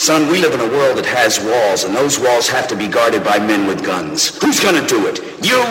Son, we live in a world that has walls, and those walls have to be guarded by men with guns. Who's gonna do it? You?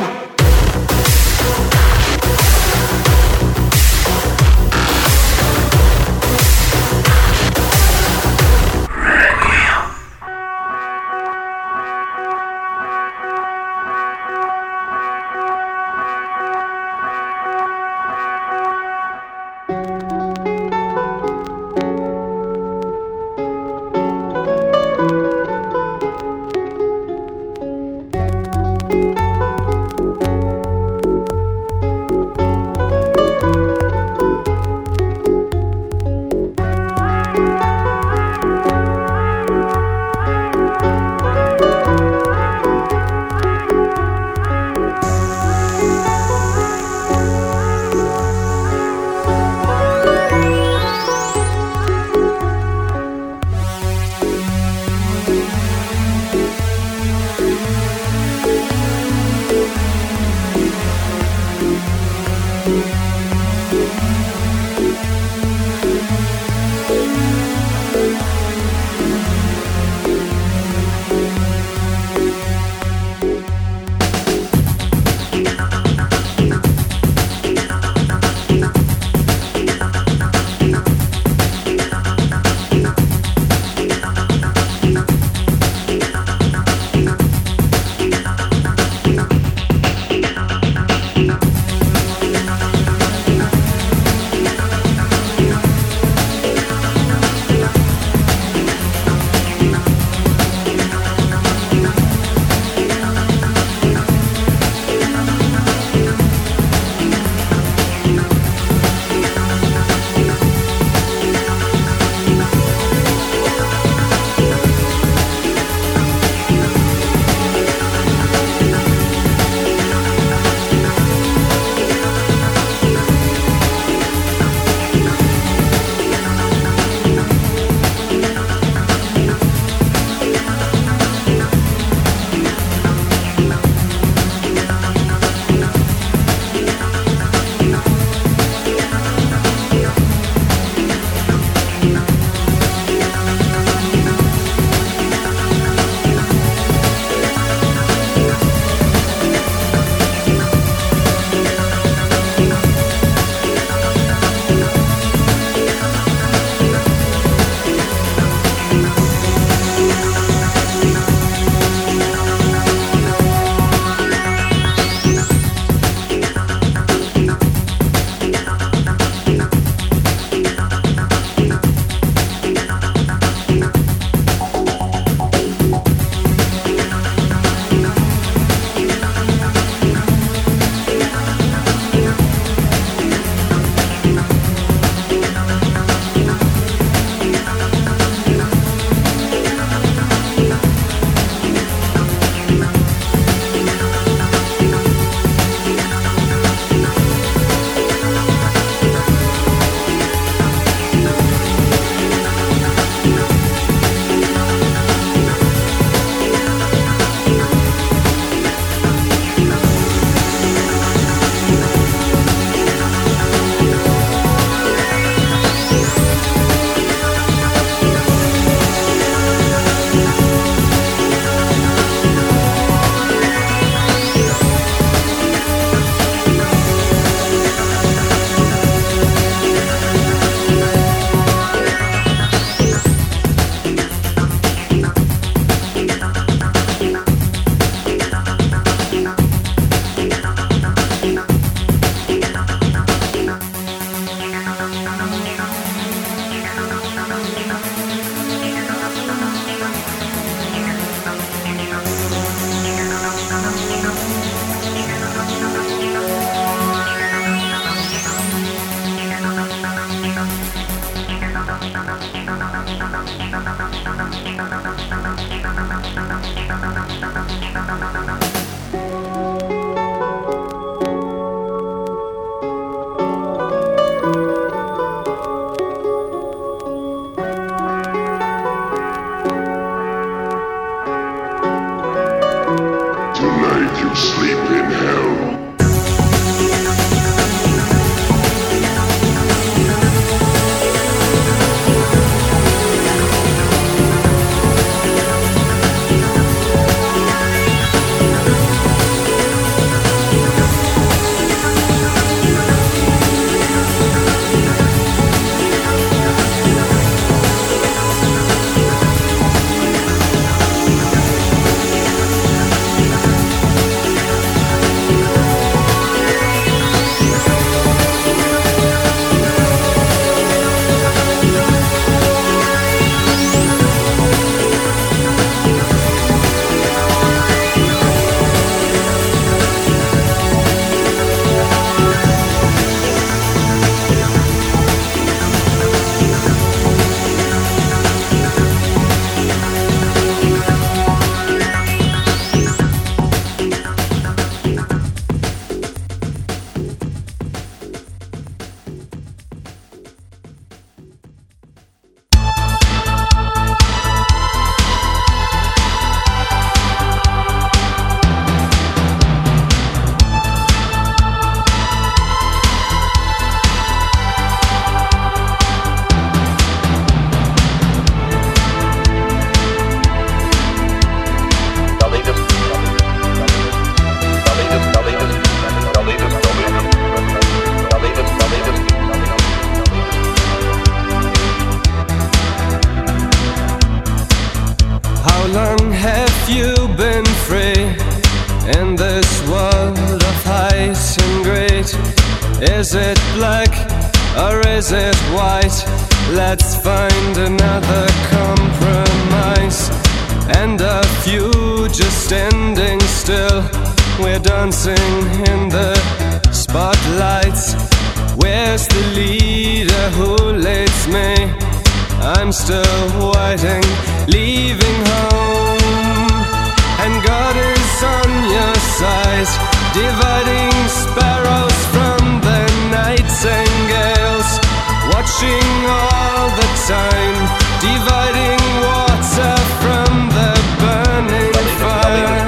long have you been free in this world of height and greed? Is it black or is it white? Let's find another compromise. And a few just standing still. We're dancing in the spotlights. Where's the leader who leads me? I'm still waiting, leaving home. And God is on your side, dividing sparrows from the nightingales, watching all the time, dividing water from the burning fire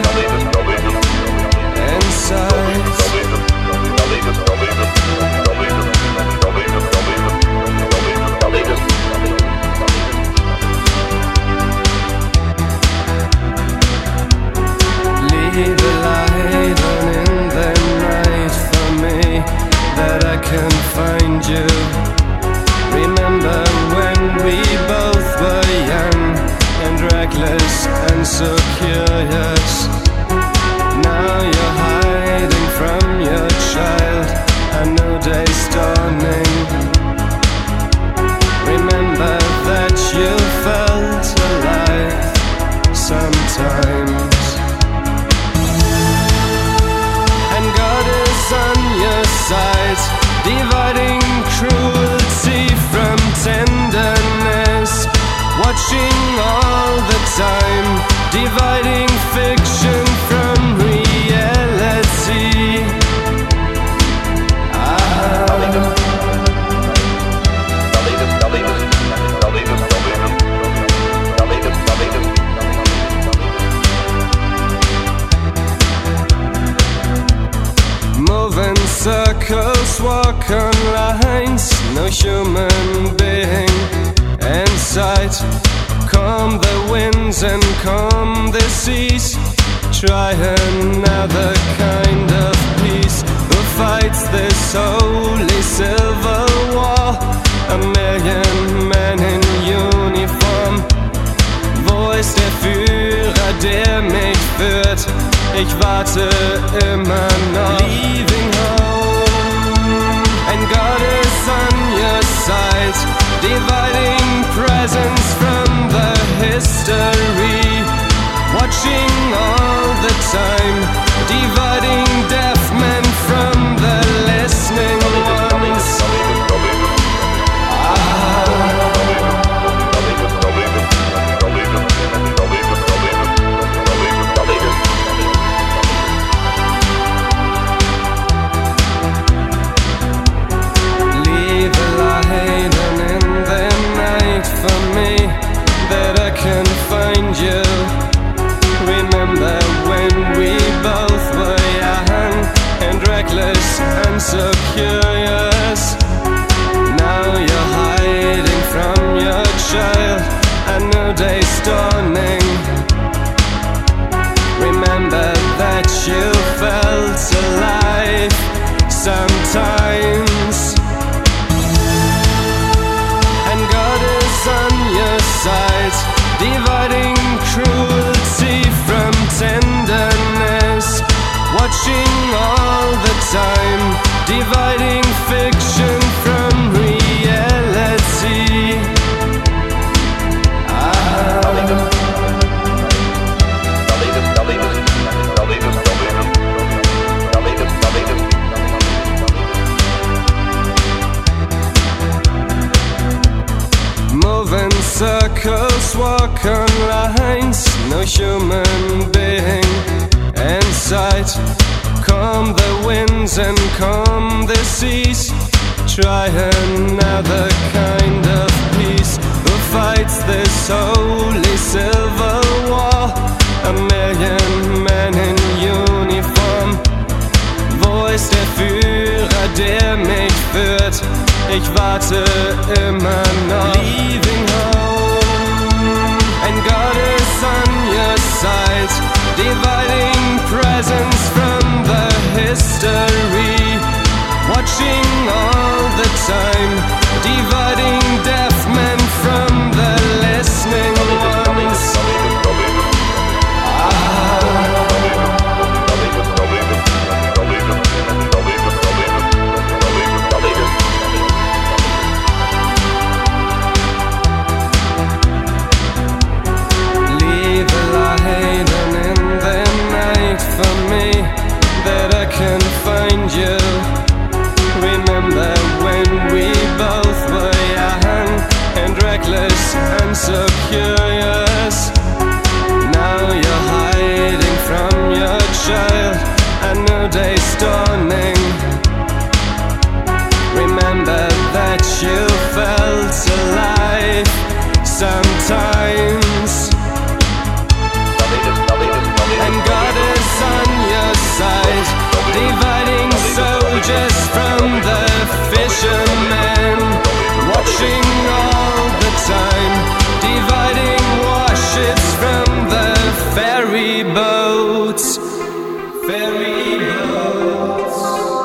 inside. Leave a light on in the night for me, that I can find you. Remember when we both were young and reckless and so curious. Now you're hiding from your child, I know day's dawning. Remember that you felt alive sometimes. And God is on your side, dividing cruelty from tenderness, watching all the time, dividing fiction from reality. Move in circles, walk on lines, no human being in sight. Calm the winds and calm the seas. Try another kind of peace. Who fights this holy civil war? A million men in uniform. Wo ist der Führer, der mich führt? Ich warte immer noch. Leaving home, and God is on your side, dividing presence from the history, watching all the time, dividing deaf men from the listening ones. Leave a light on in the night for me, that I can find you. Remember when we both were young and reckless and so curious. Now you're hiding from your child, I know day's dawning. Remember that you felt alive sometimes. And God is on your side, dividing cruelty from tenderness, watching all the time, dividing fiction from reality. Move in circles, walk on lines, no human being in sight. Calm the winds and calm the seas. Try another kind of peace. Who fights this holy civil war? A million men in uniform. Wo ist der Führer, der mich führt? Ich warte immer noch. Leaving home, and God is on your side, dividing presence from the history, watching all the time, dividing deaf men from the listening ones. child, a new day's dawning. Remember that you felt alive sometimes, and God is on your side, dividing soldiers from the fishermen, watching all the time, dividing warships from the ferry boats. Ferry boats.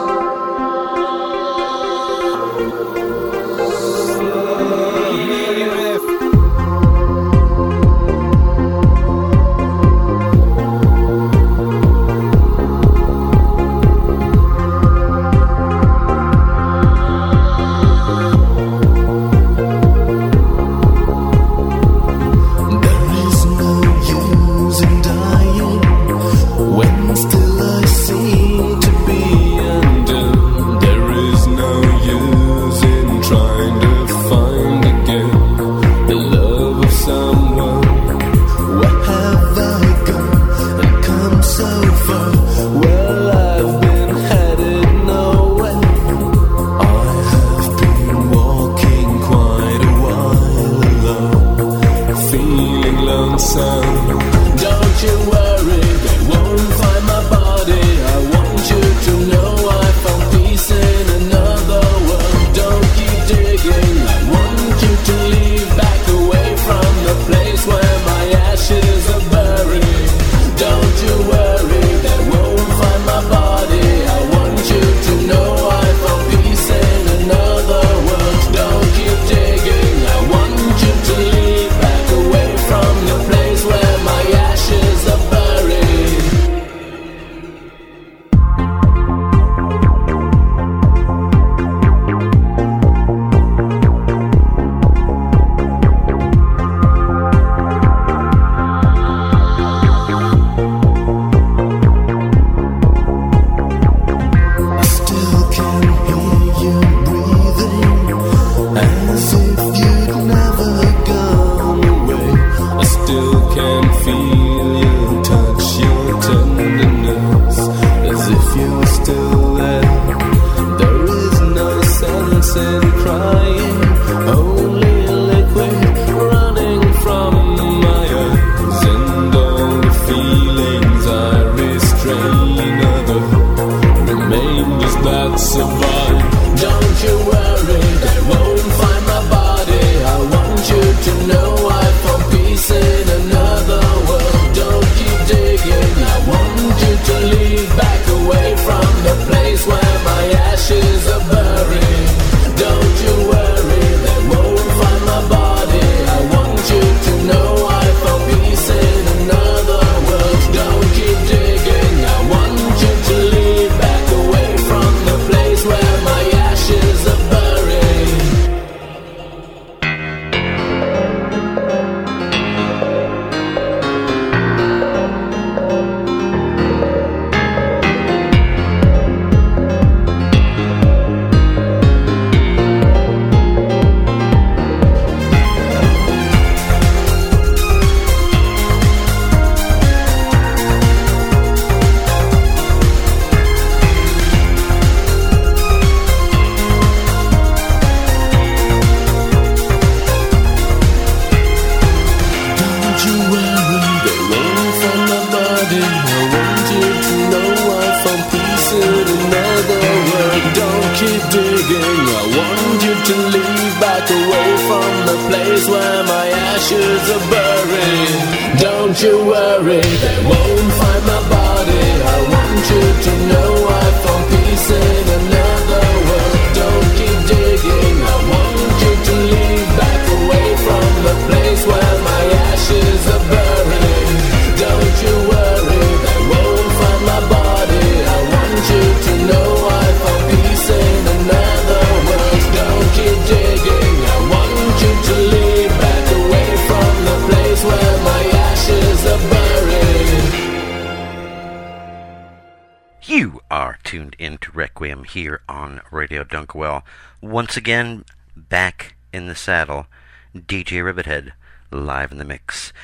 Here on Radio Dunkwell. Once again, back in the saddle, DJ Rivethead, live in the mix.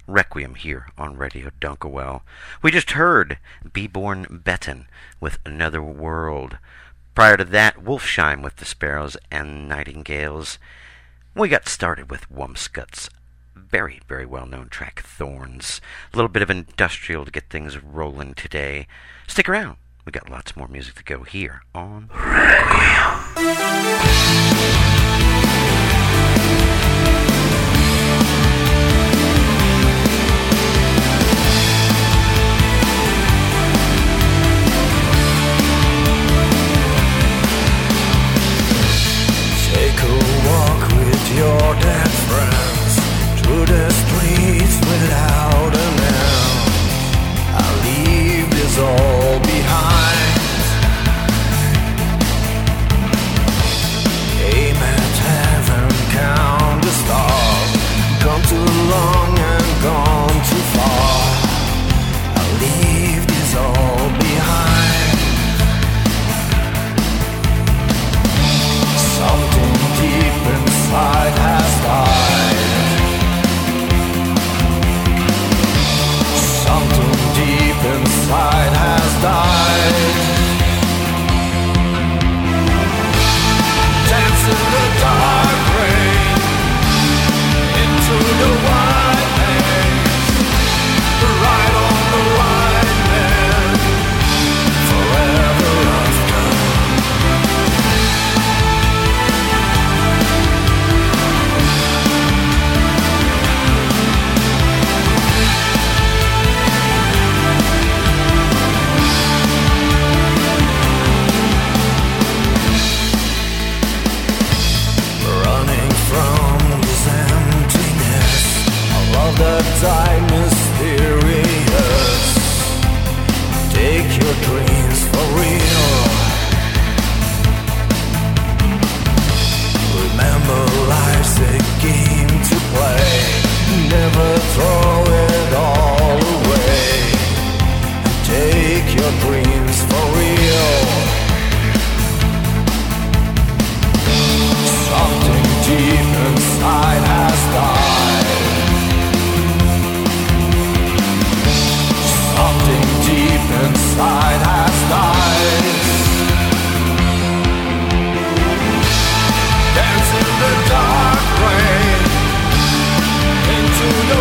Requiem here on Radio Dunkerwell. We just heard Be Born Beton with Another World. Prior to that, Wolfsheim with The Sparrows and Nightingales. We got started with Wumpscut's very, very well-known track, Thorns. A little bit of industrial to get things rolling today. Stick around. We got lots more music to go here on Requiem. Your dead friends through the streets without an end. I leave this all behind. Aim at heaven, count the stars. Gone too long and gone too far. I leave this all behind. Something deep inside has died. Something deep inside has died. Dance in the dark rain into the white haze. Right on the white man, forever after. That die mysterious. Take your dreams for real. Remember life's a game to play. Never throw it all away. Take your dreams for real. Something deep inside has died. Something deep inside has died. Dance in the dark rain into the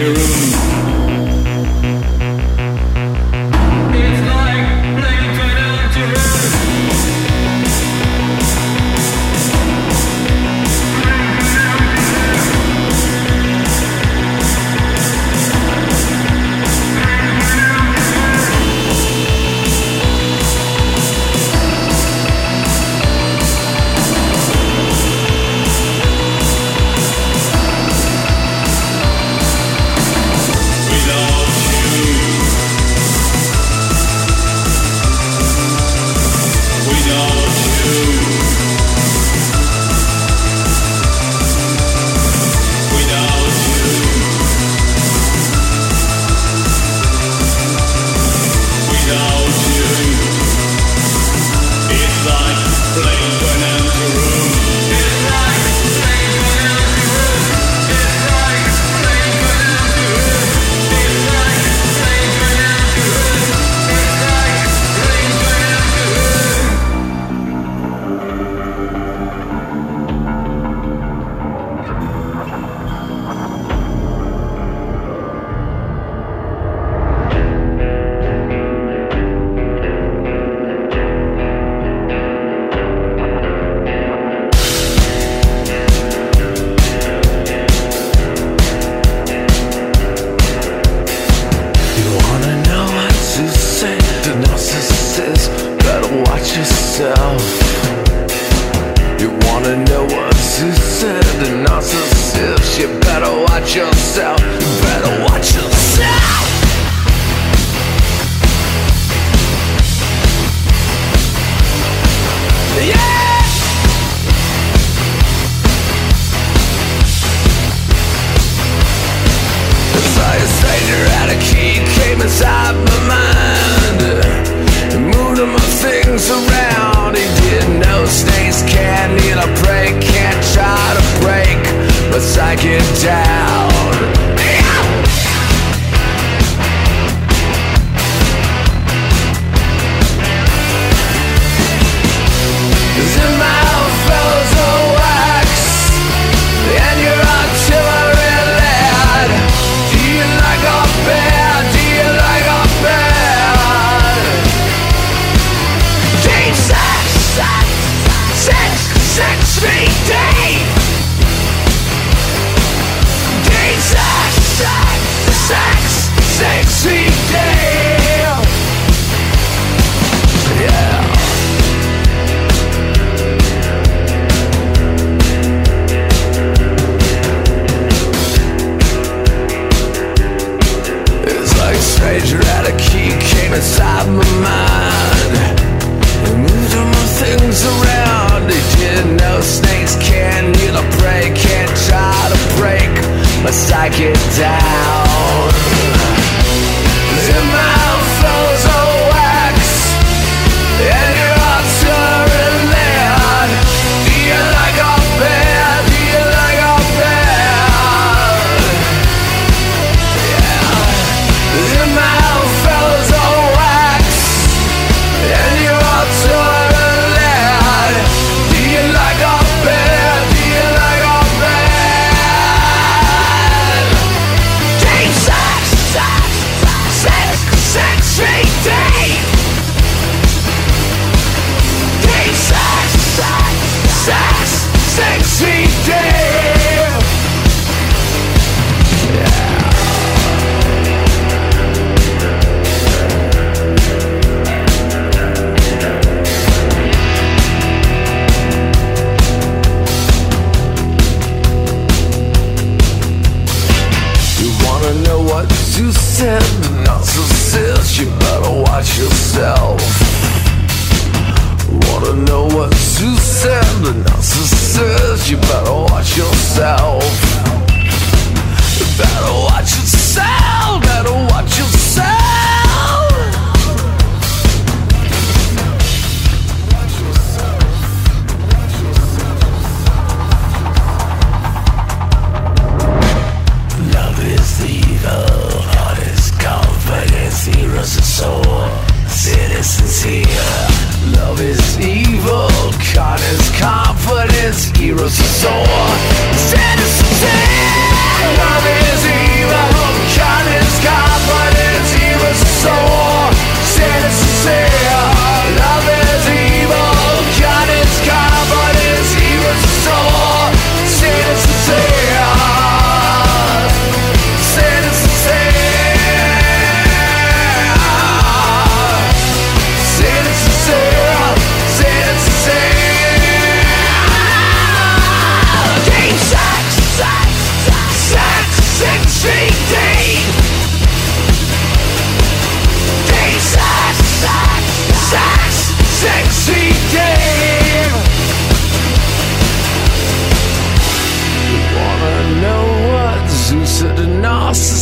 Heroes are sore. Love is evil.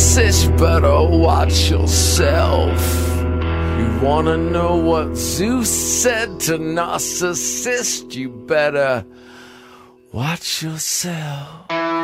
narcissist, better watch yourself. You wanna know what Zeus said to narcissist? You better watch yourself.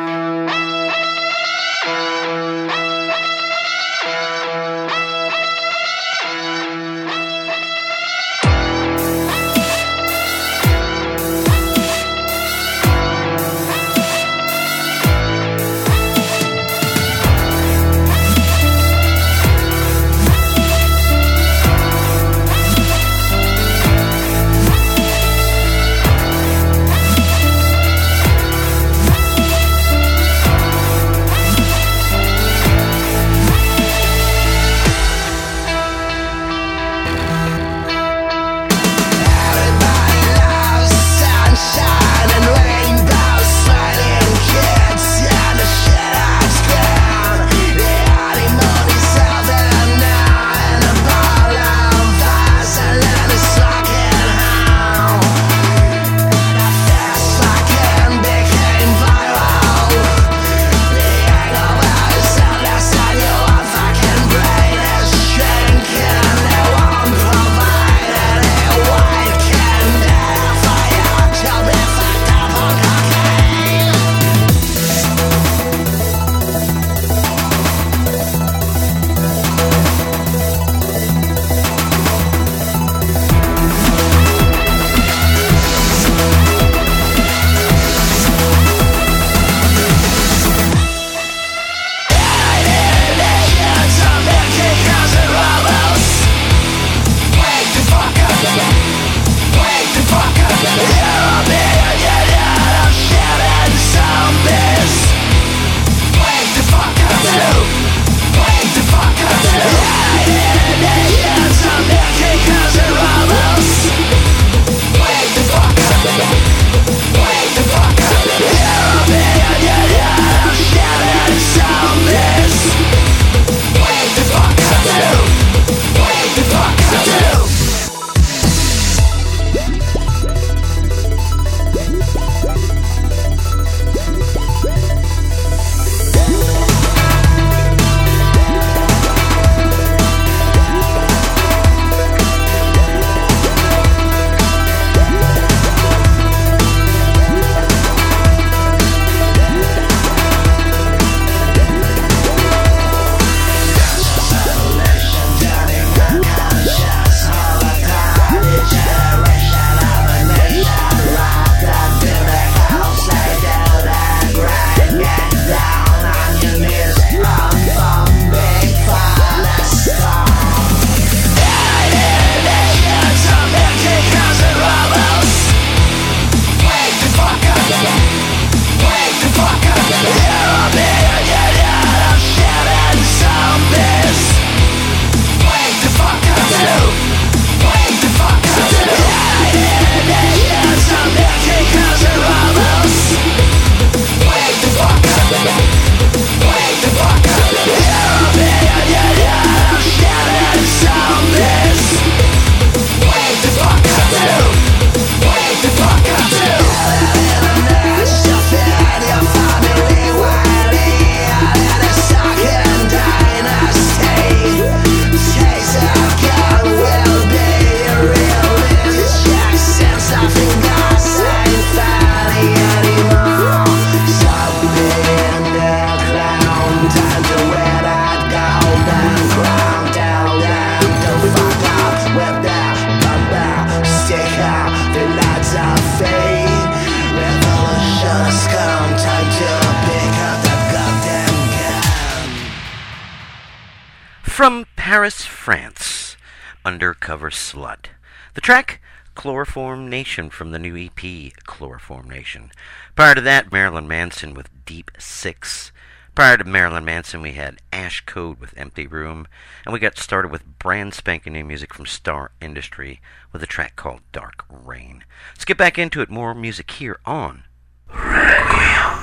From Paris, France, Undercover Slut. The track, Chloroform Nation, from the new EP, Chloroform Nation. Prior to that, Marilyn Manson with Deep Six. Prior to Marilyn Manson, we had Ash Code with Empty Room, and we got started with brand spanking new music from Star Industry with a track called Dark Rain. Let's get back into it. More music here on Requiem.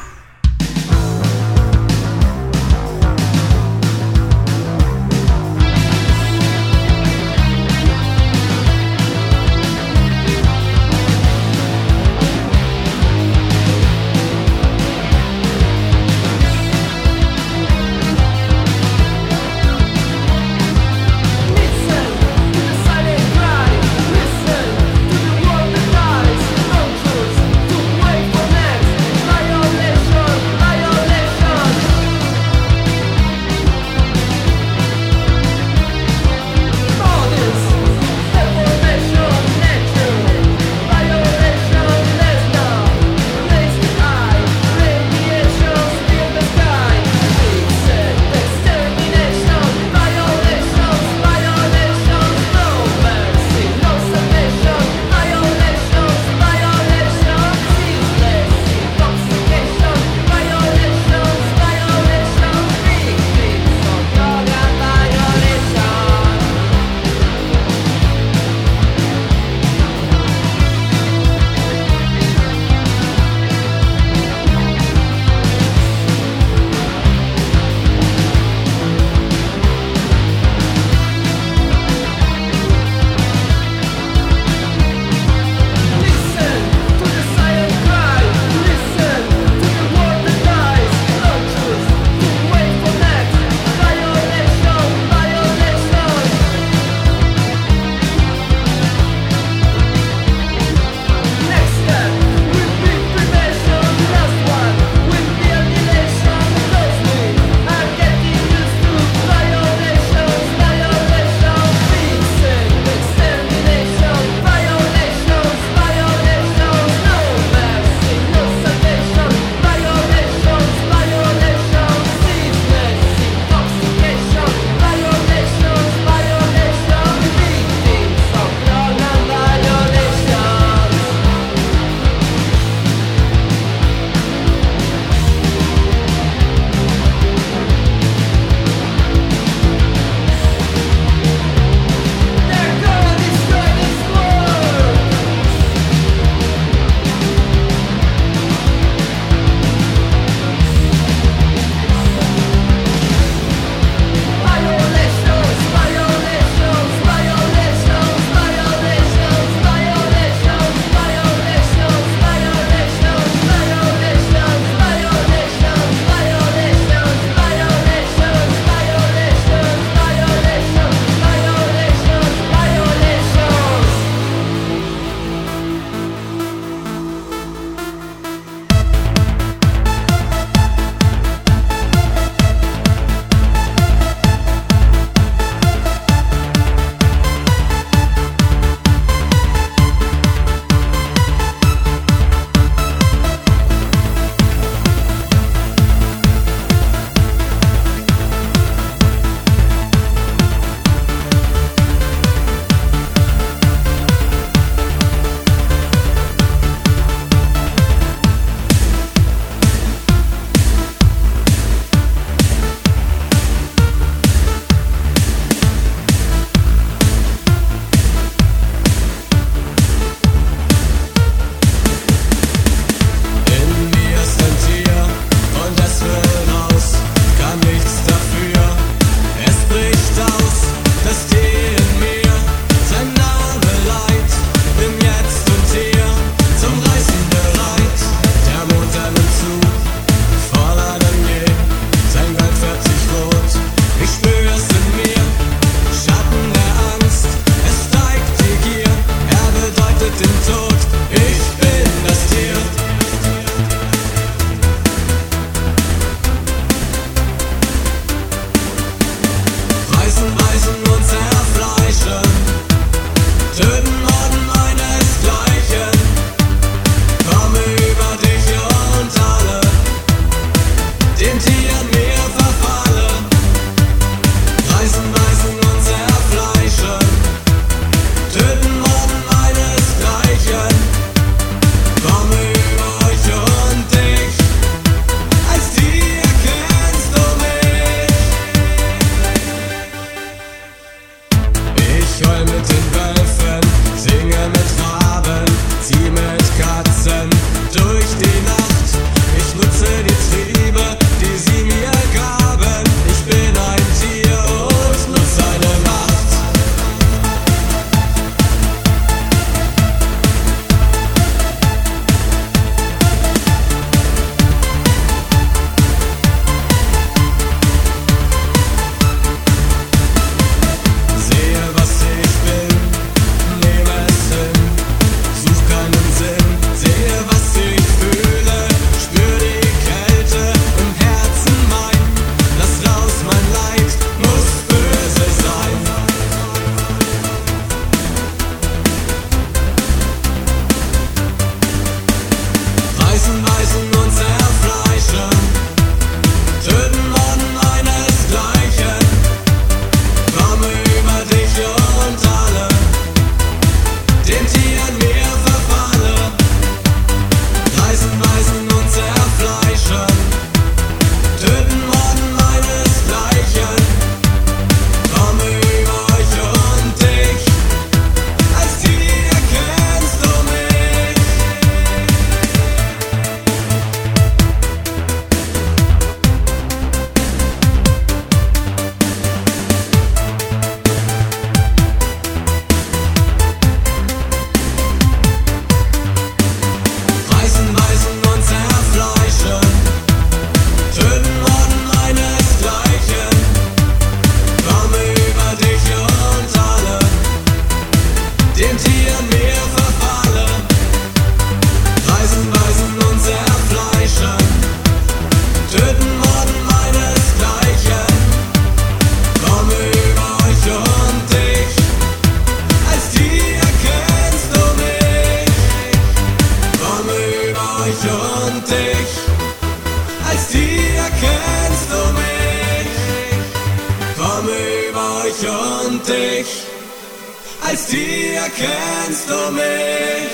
komm über ich und dich, als die erkennst du mich.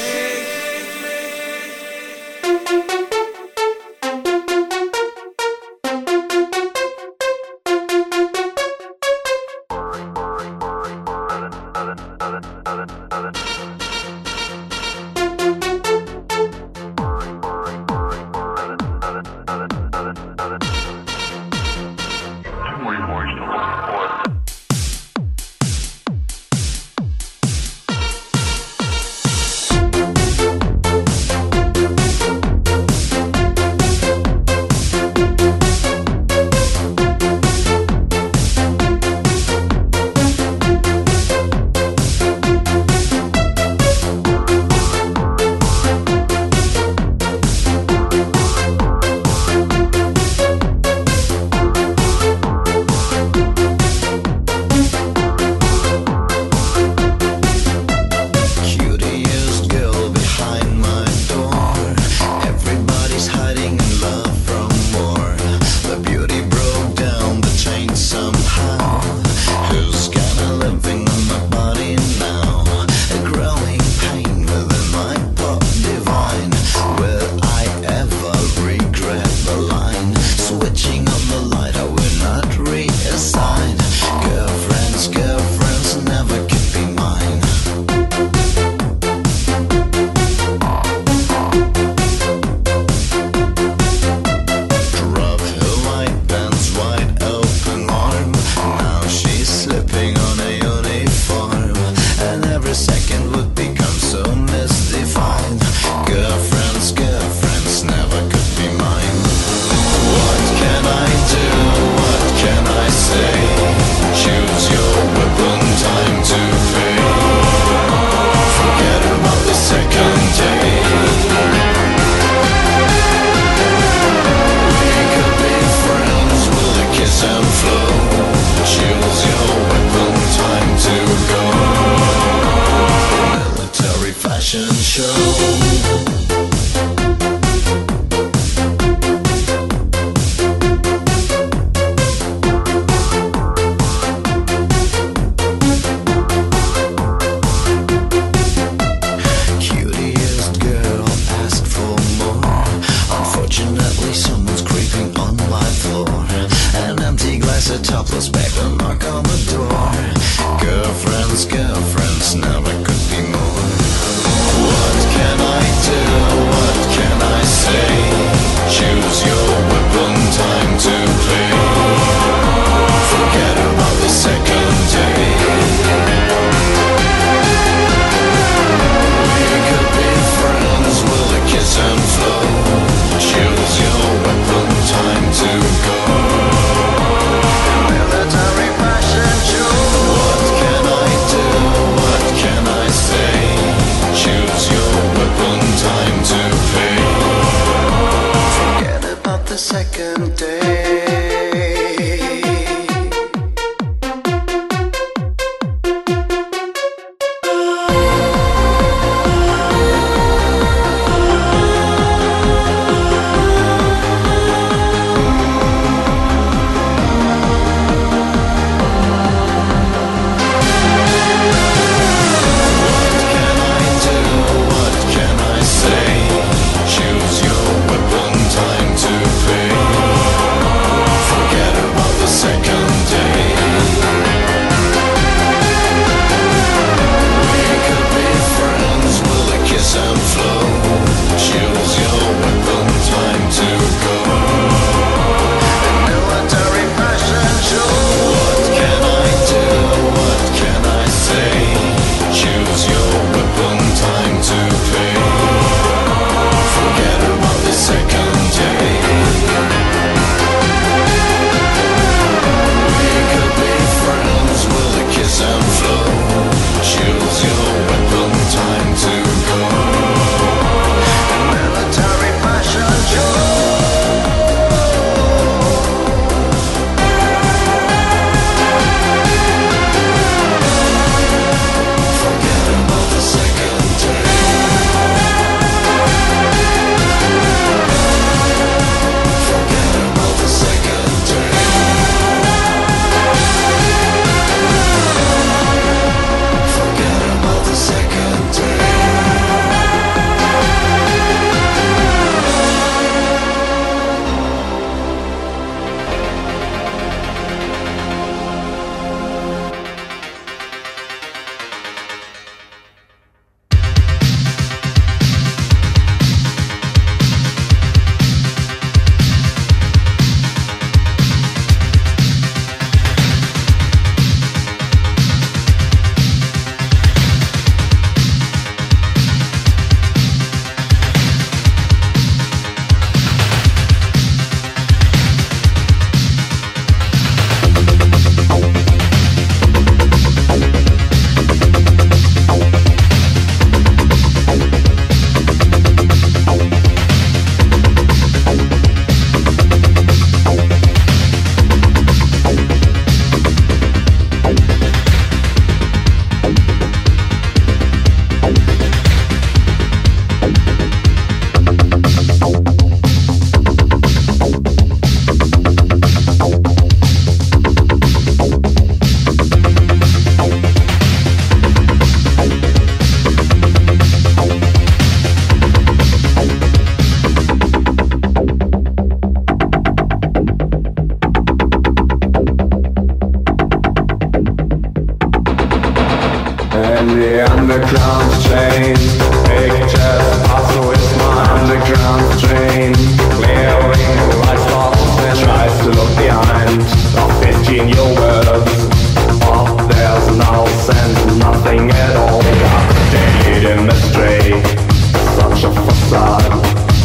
the underground train. Pictures pass with my underground train. Clearing light spots and tries to look behind. Of 15-year words, but there's no sense, nothing at all. Daily mystery, such a facade.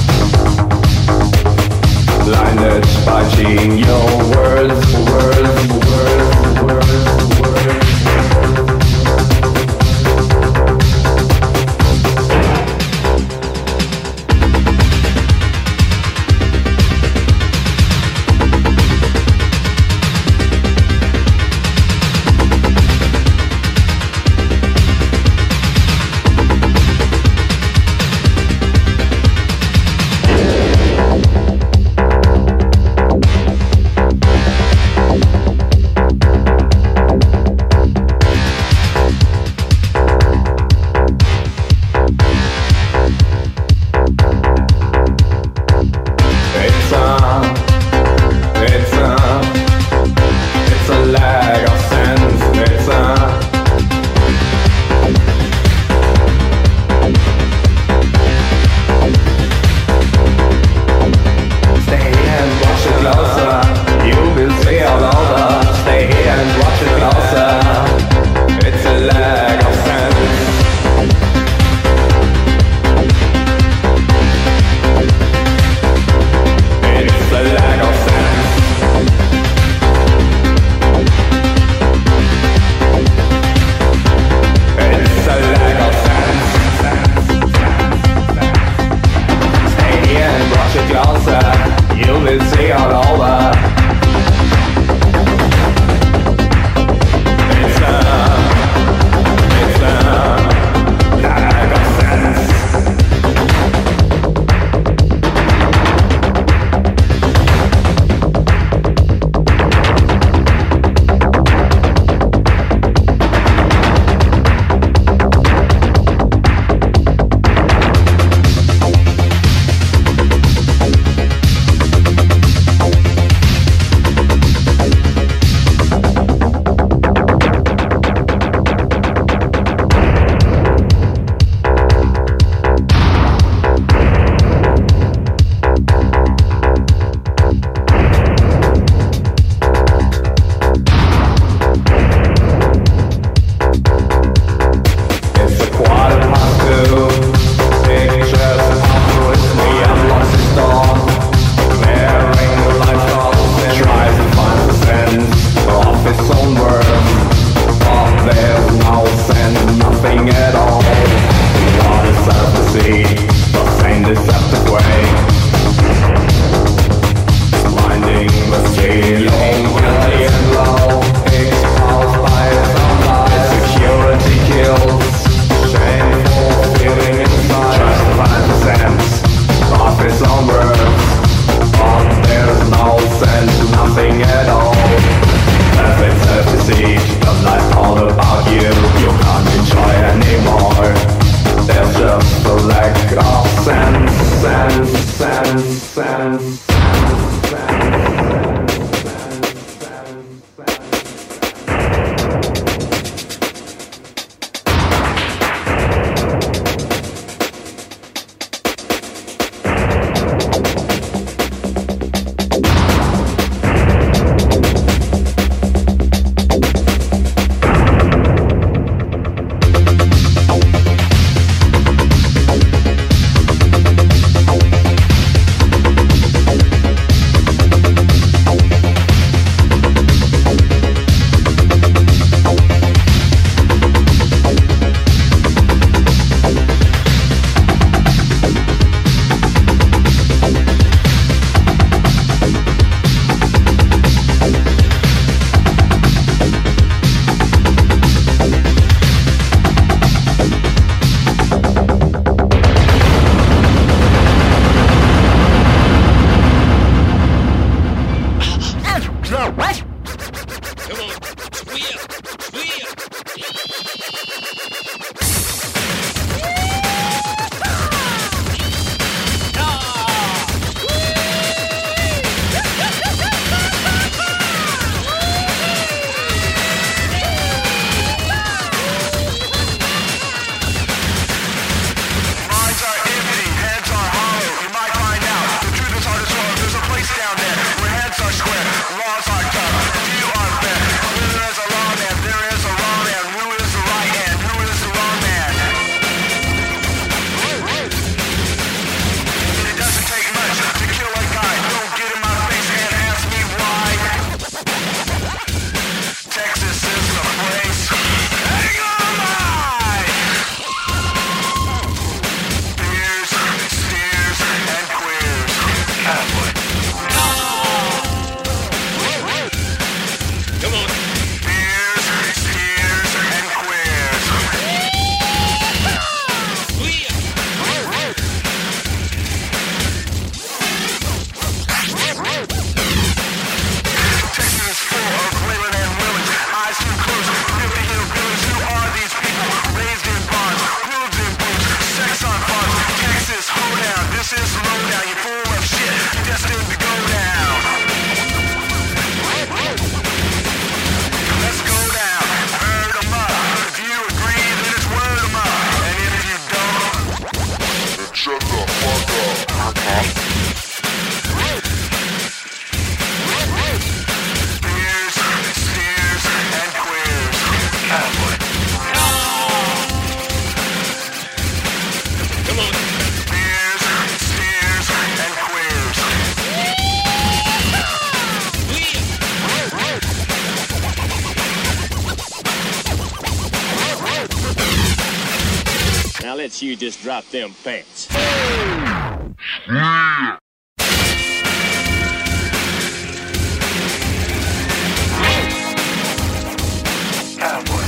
Blinded by genial words, words, words, words, words. let you just drop them pants. Cowboy.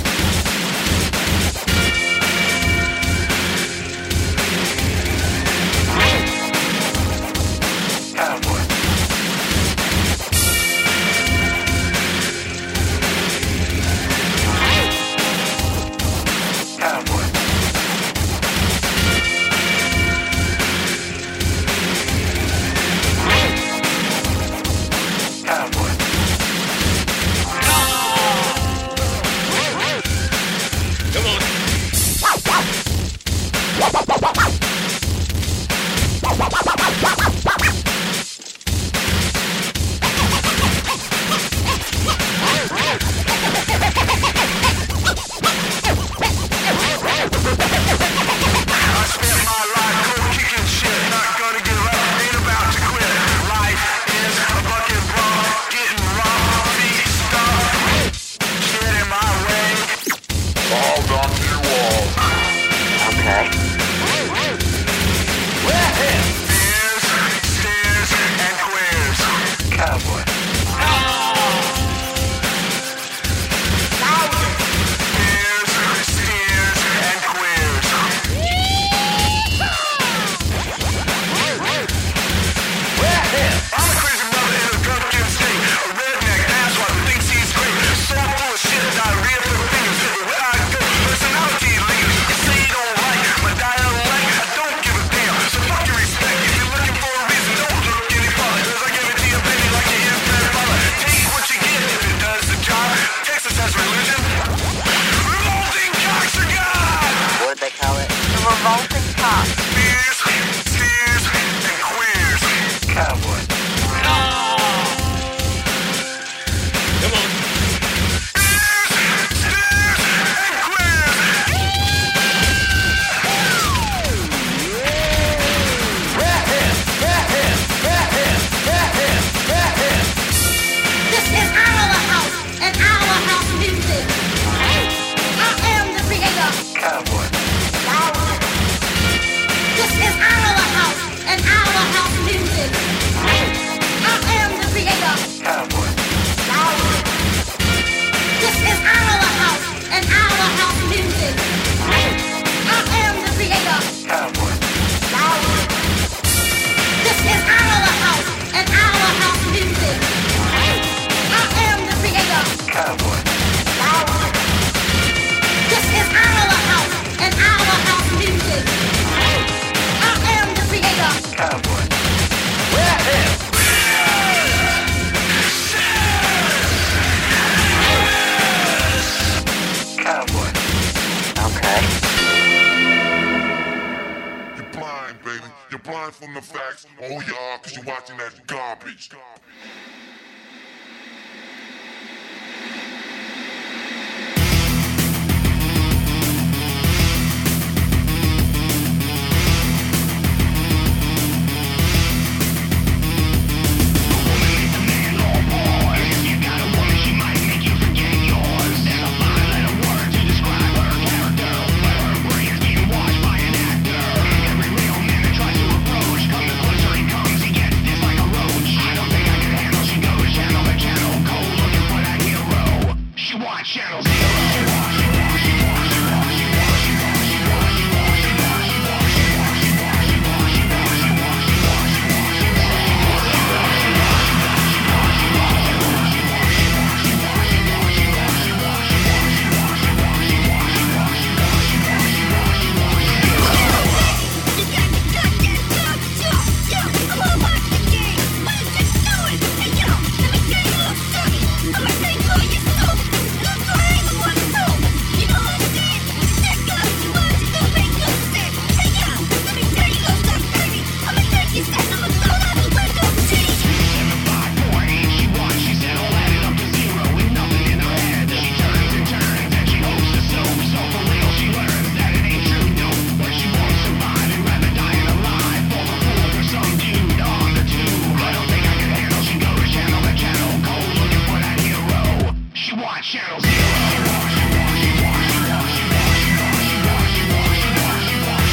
Cowboy. Cowboy. Cowboy. Come on. From the facts, oh y'all, cause you're watching that garbage. Channel Zero.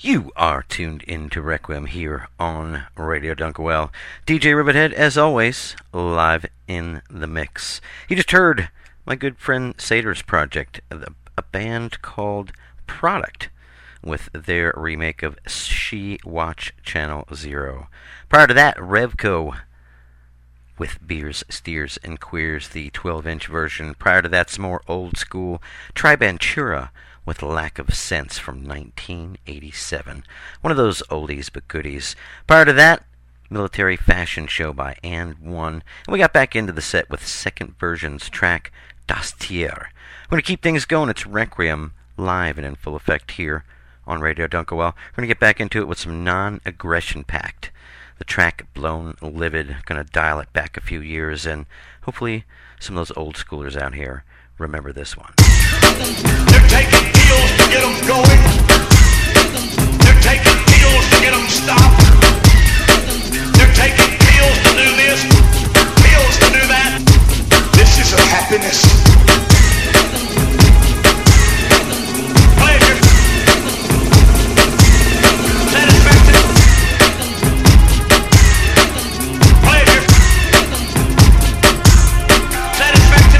You are tuned into Requiem here on Radio Dunkerwell. DJ Rivethead, as always, live in the mix. You just heard my good friend Sator's project, a band called Product, with their remake of She Watch Channel Zero. Prior to that, Revco with Beers, Steers, and Queers, the 12-inch version. Prior to that, some more old school Tribantura with Lack of Sense from 1987. One of those oldies but goodies. Prior to that, Military Fashion Show by And One. And we got back into the set with Second Version's track, Das Tier. We're going to keep things going. It's Requiem live and in full effect here on Radio Dunkerwell. We're going to get back into it with some Non-Aggression Pact. The track Blown Livid. Going to dial it back a few years, and hopefully some of those old schoolers out here remember this one. They're taking deals to get them going. They're taking deals to get them stopped. They're taking deals to do this, deals to do that. This is a happiness. Pleasure. Satisfaction. Pleasure. Satisfaction.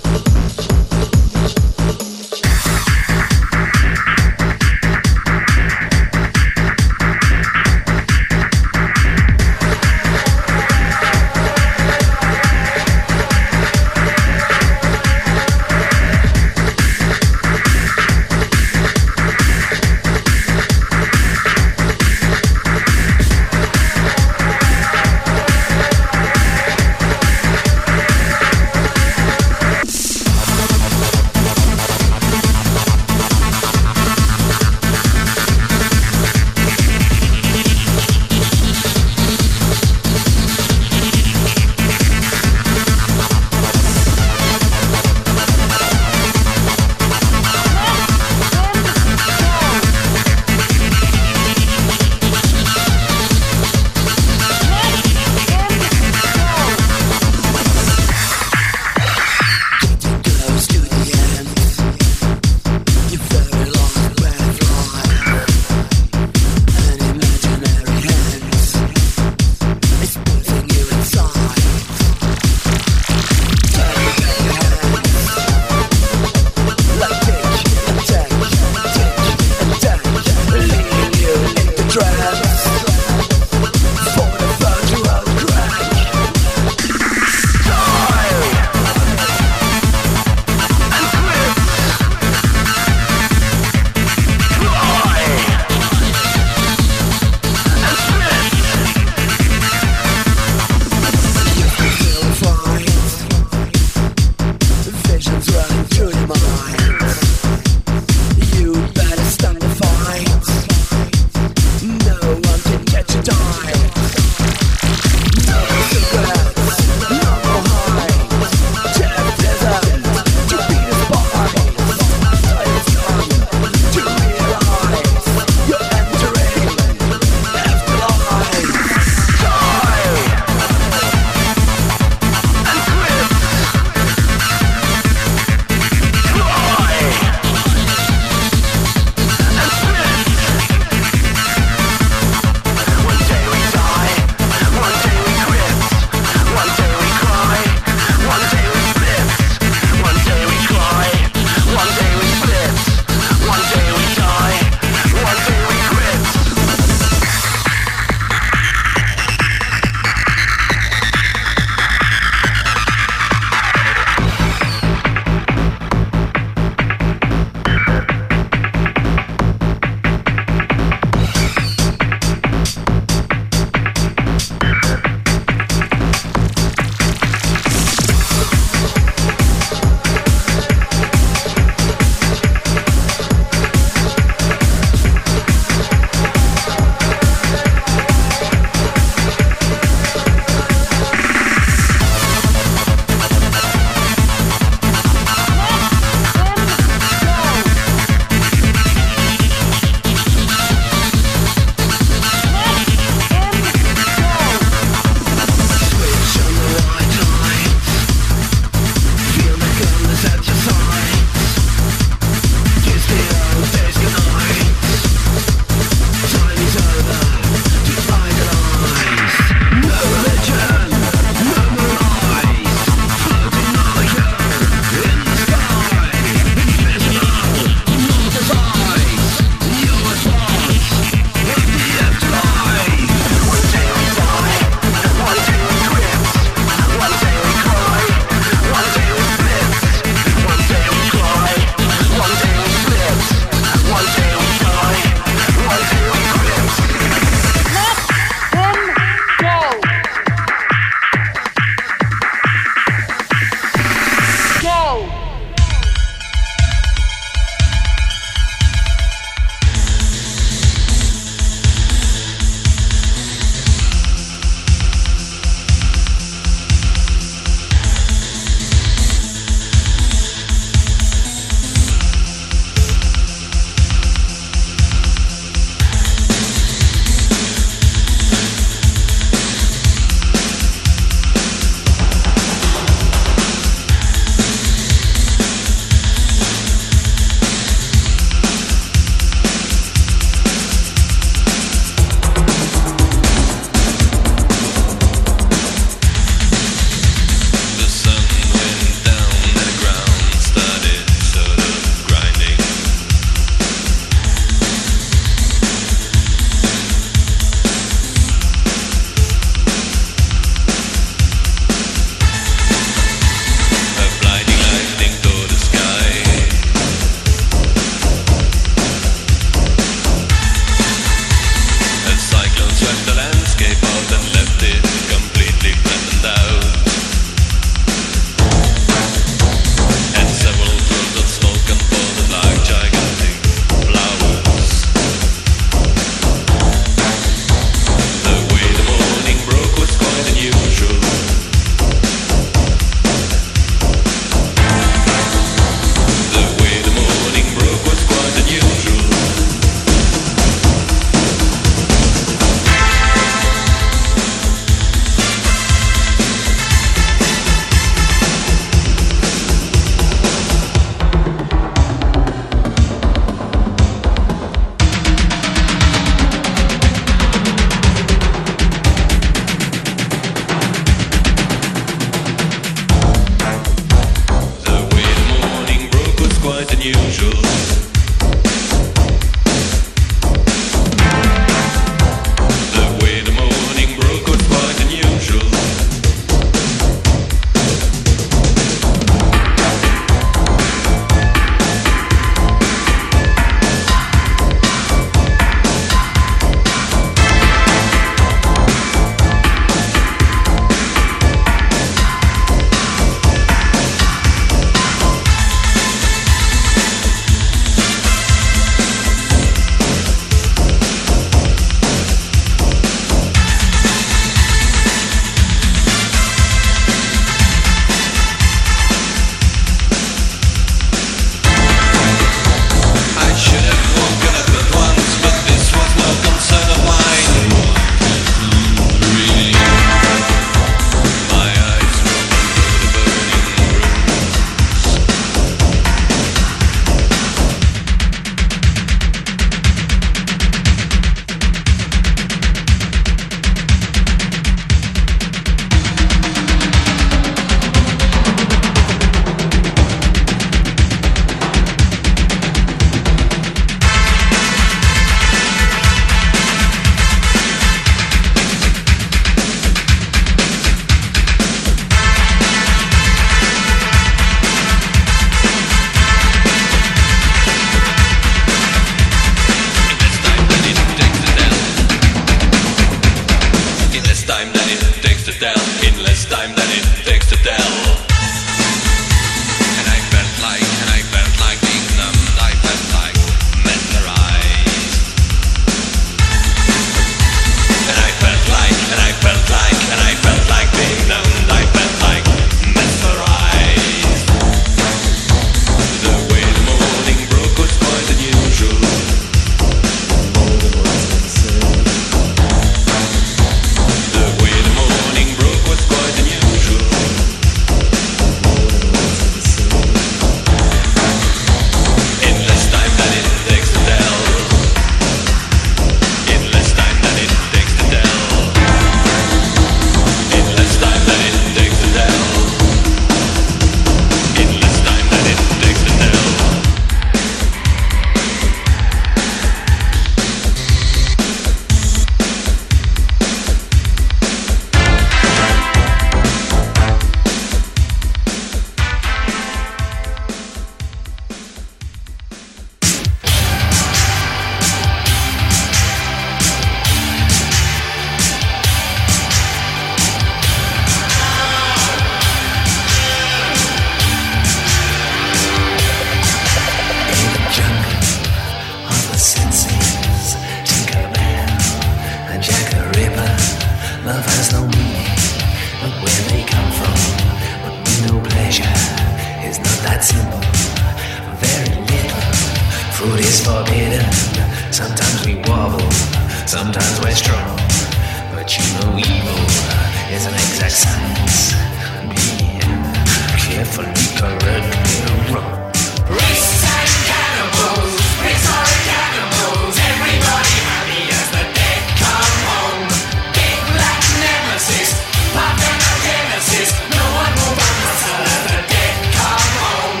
come from, but we know pleasure is not that simple. Very little fruit is forbidden. Sometimes we wobble, sometimes we're strong. But you know evil is an exact science. Be carefully correct me wrong. Priests and cannibals, prehistoric animals, everybody happy as the dead come home. Big black nemesis, parthenogenesis, no one will run muscle as the dead come home.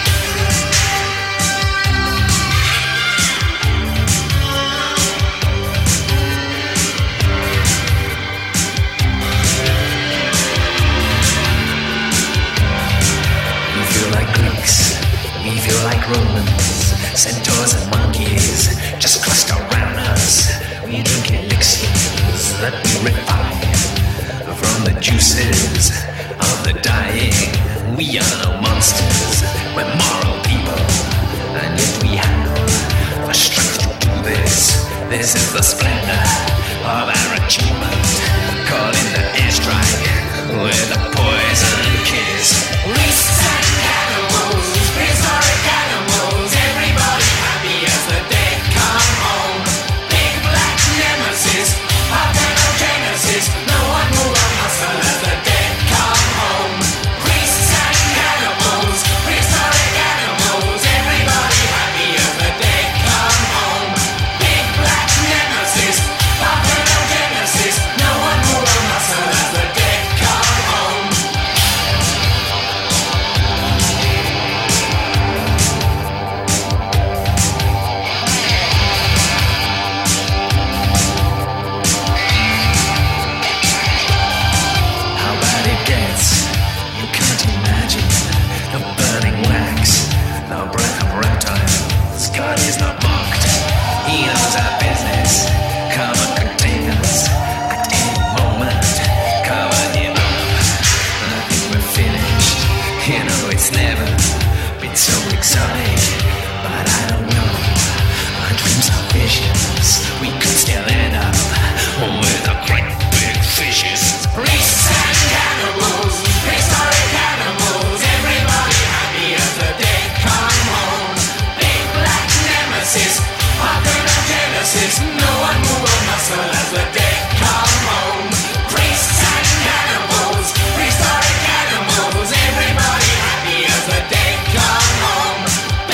We feel like Greeks, we feel like Romans, centaurs and monkeys just cluster around us. We drink elixirs that we refine from the juices of the dying. We are no monsters, we're moral people, and yet we have the strength to do this. This is the splendor of our achievement. Call in the airstrike with a poison kiss. Priests and cannibals, prehistoric animals, everybody happy as the dead come home. Big black nemesis, parthenogenesis, no one will run muscle as the dead come home. Priests and cannibals, prehistoric animals, everybody happy as the dead come home. Big black nemesis, parthenogenesis, no one will run muscle as the dead come home. How bad it gets, you can't imagine. The burning wax, the breath of reptiles. God is not mocked, he knows our business. Come and contain us at any moment. Cover him up, I think we're finished. You know it's never been so exotic, but I don't know. Our dreams are vicious. We could still end up with a great big fishes. Priests and cannibals, prehistoric animals, everybody happy as the dead come home. Big black nemesis, parthenogenesis, no one will run muscle as the dead come home. Priests and cannibals, prehistoric animals, everybody happy as the dead come home.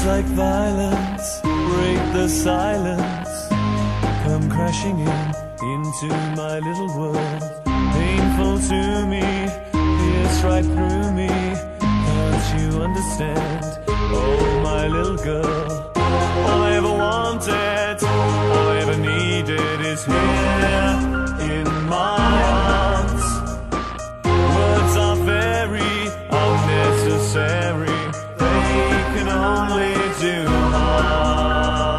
like violence break the silence, come crashing into my little world. Painful to me, pierce right through me. Can't you understand? Oh, my little girl. All I ever wanted, all I ever needed is here in my arms. Words are very unnecessary, they can only do harm.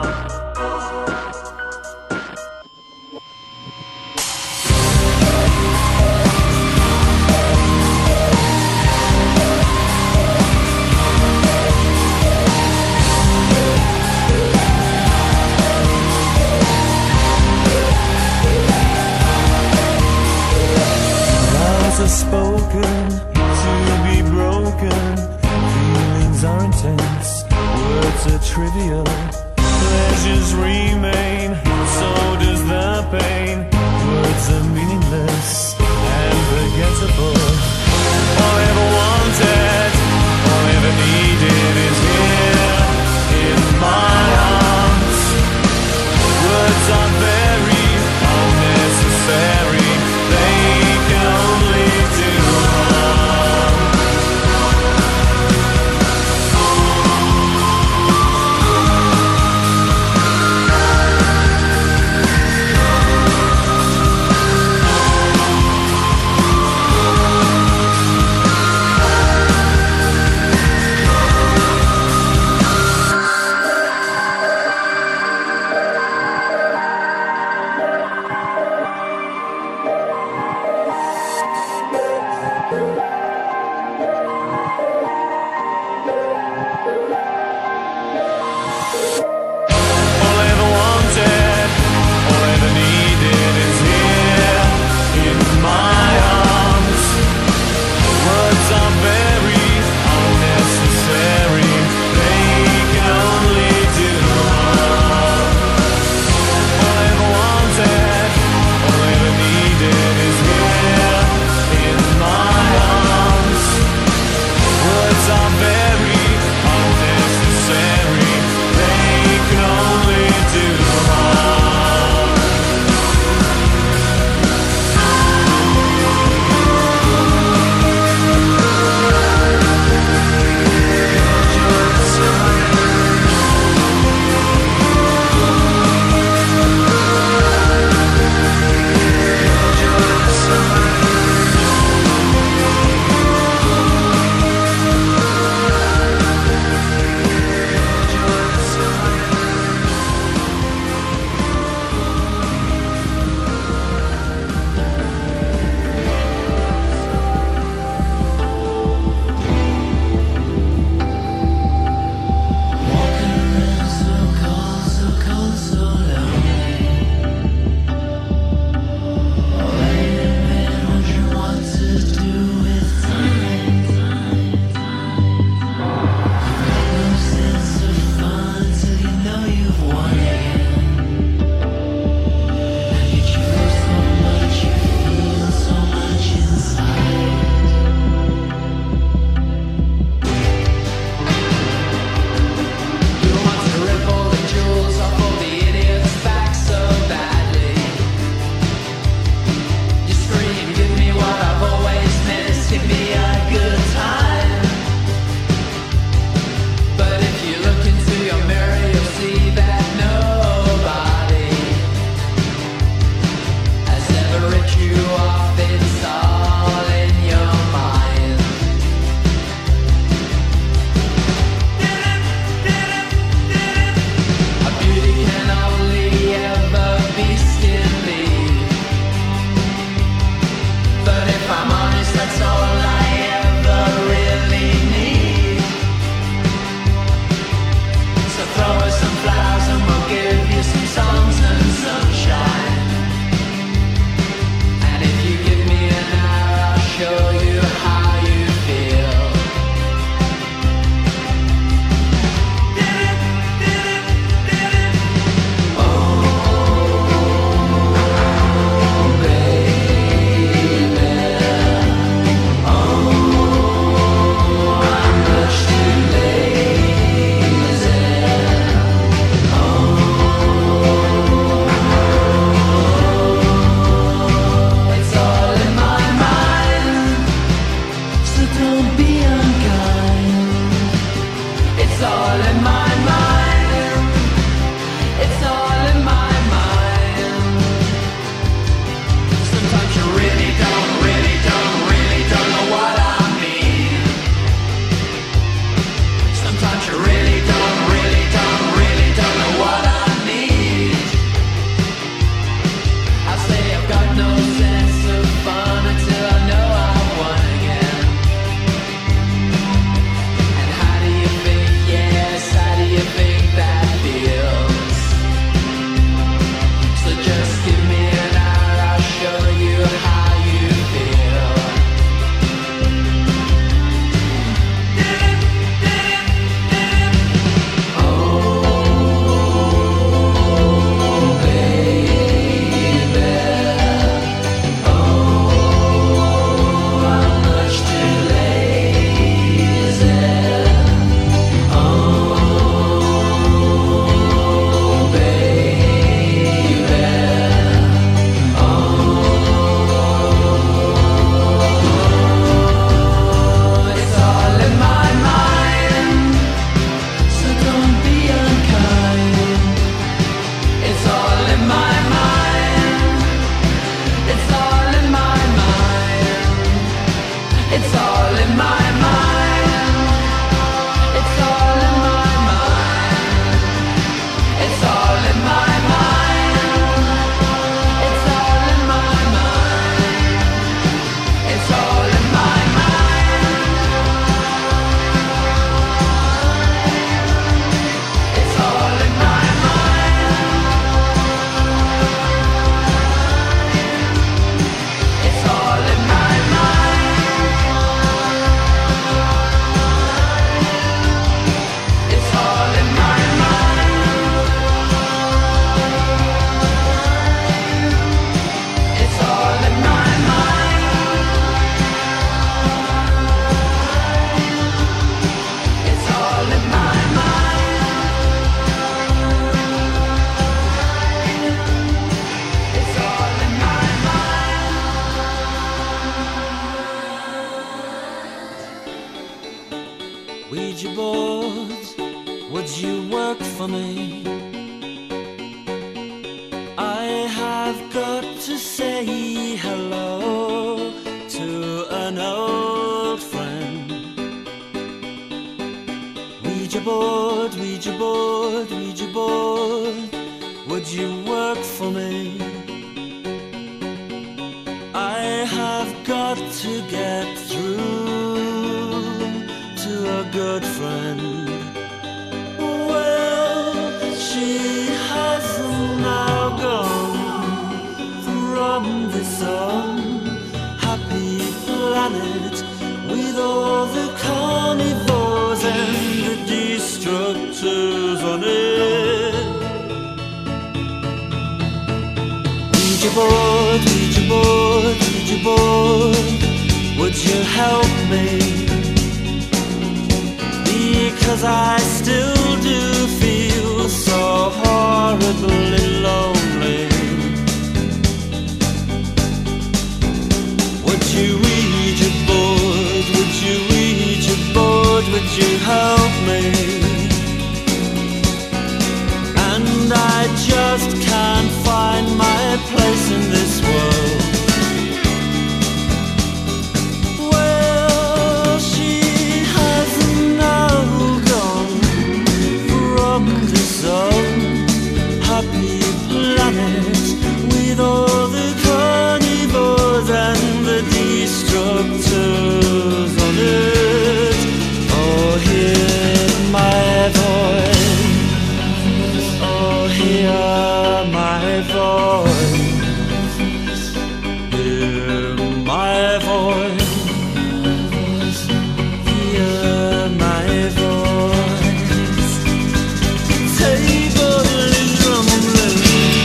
Vows are spoken to be broken. Feelings are intense, words are trivial. Pleasures remain, so does the pain. Words are meaningless and forgettable. All I ever wanted, all I ever needed is here in my arms. Words are very unnecessary, they can only do harm. Ouija board, would you work for me? I have got to say hello to an old friend. Ouija board, Ouija board, Ouija board, would you work for me? I have got to get through to a good friend. Well, she has now gone from this unhappy planet with all the carnivores and the destructors on it. Ouija board, Ouija board, Ouija board, would you help me? Because I still do feel so horribly lonely. Would you Ouija board, would you Ouija board, would you help me? And I just can't find my place in this world. Well, she has now gone from this unhappy planet with all the carnivores and the destructors on it. Oh, hear my voice. Oh, hear my voice. Hear my voice. Hear my voice. Table is rumbling.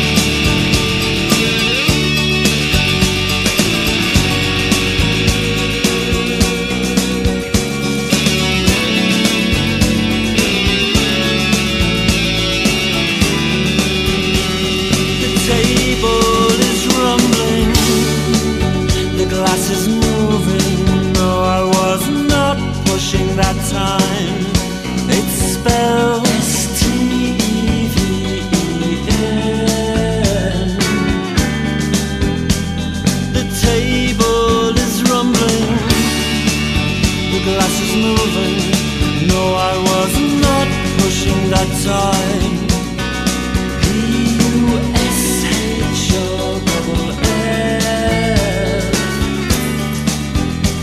Glass is moving. No, I was not pushing that time. It spells S-T-E-V-E-N. The table is rumbling. The glass is moving. No, I was not pushing that time. P-U-S-H-O-L-L.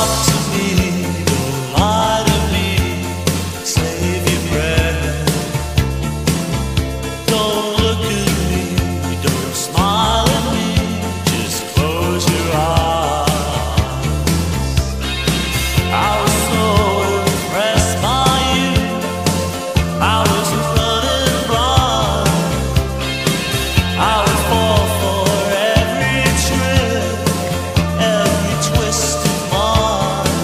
Twist of mine.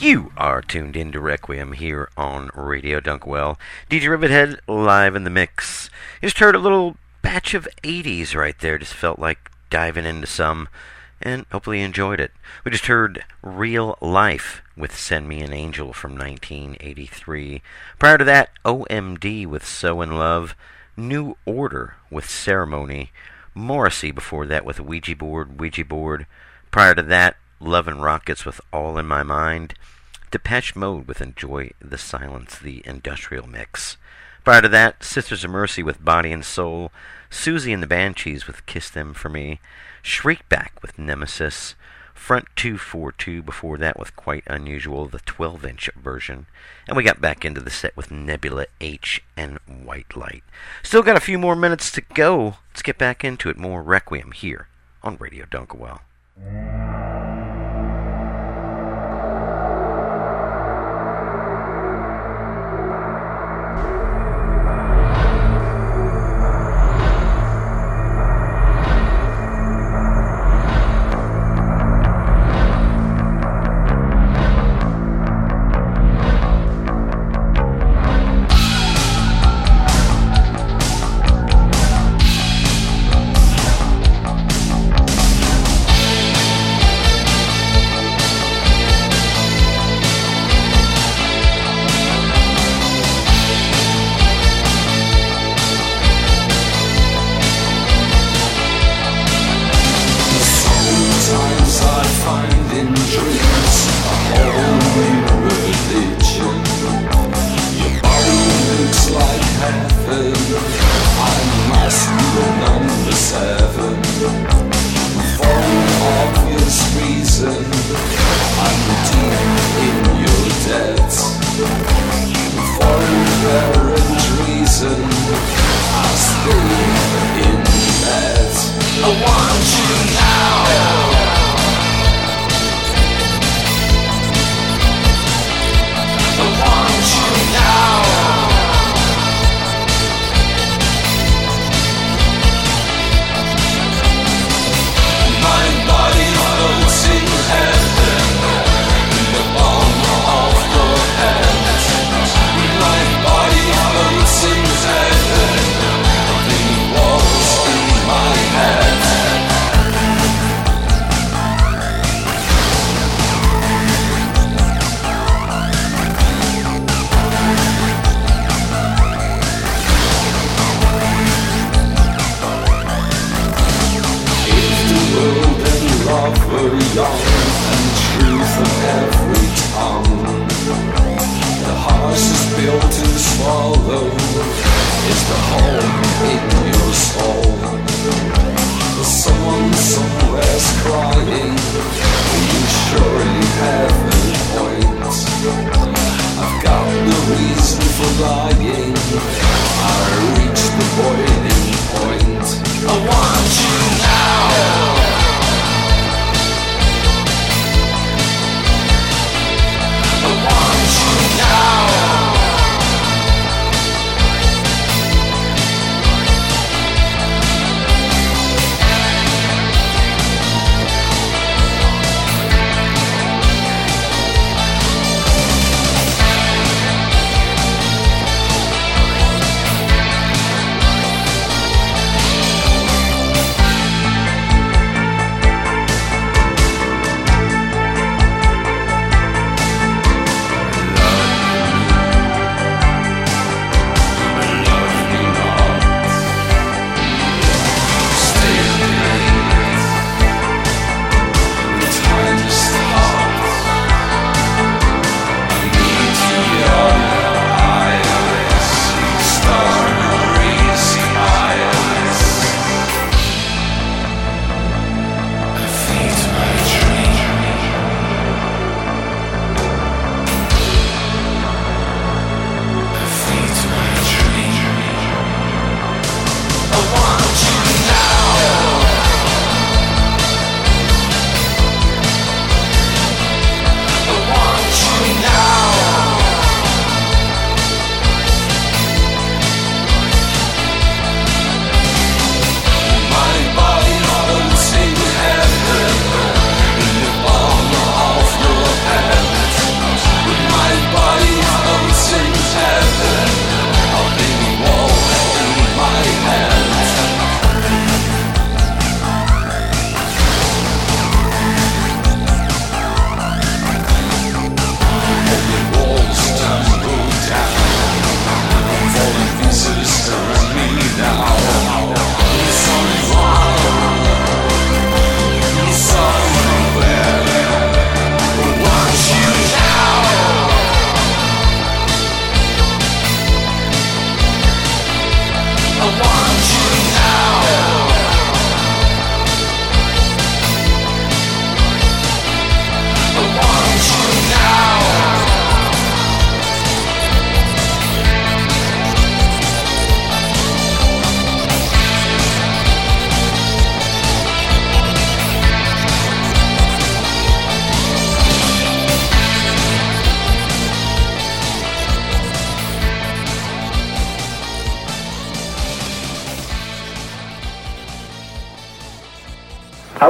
You are tuned in to Requiem here on Radio Dunkwell. DJ Rivethead live in the mix. You just heard a little batch of 80s right there. Just felt like diving into some, and hopefully you enjoyed it. We just heard Real Life with Send Me an Angel from 1983. Prior to that, OMD with So in Love. New Order with Ceremony. Morrissey before that with Ouija Board. Prior to that, Love and Rockets with All in My Mind. Depeche Mode with Enjoy the Silence, the industrial mix. Prior to that, Sisters of Mercy with Body and Soul. Susie and the Banshees with Kiss Them For Me. Shriekback with Nemesis. Front 242 before that with Quite Unusual, the 12-inch version. And we got back into the set with Nebula H and White Light. Still got a few more minutes to go. Let's get back into it. More Requiem here on Radio Dunkwell.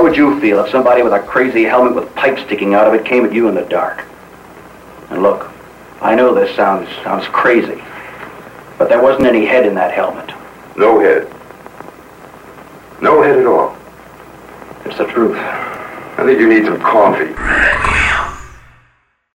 would you feel if somebody with a crazy helmet with pipes sticking out of it came at you in the dark? And look, I know this sounds crazy, but there wasn't any head in that helmet. No head. No head at all. It's the truth. I think you need some coffee.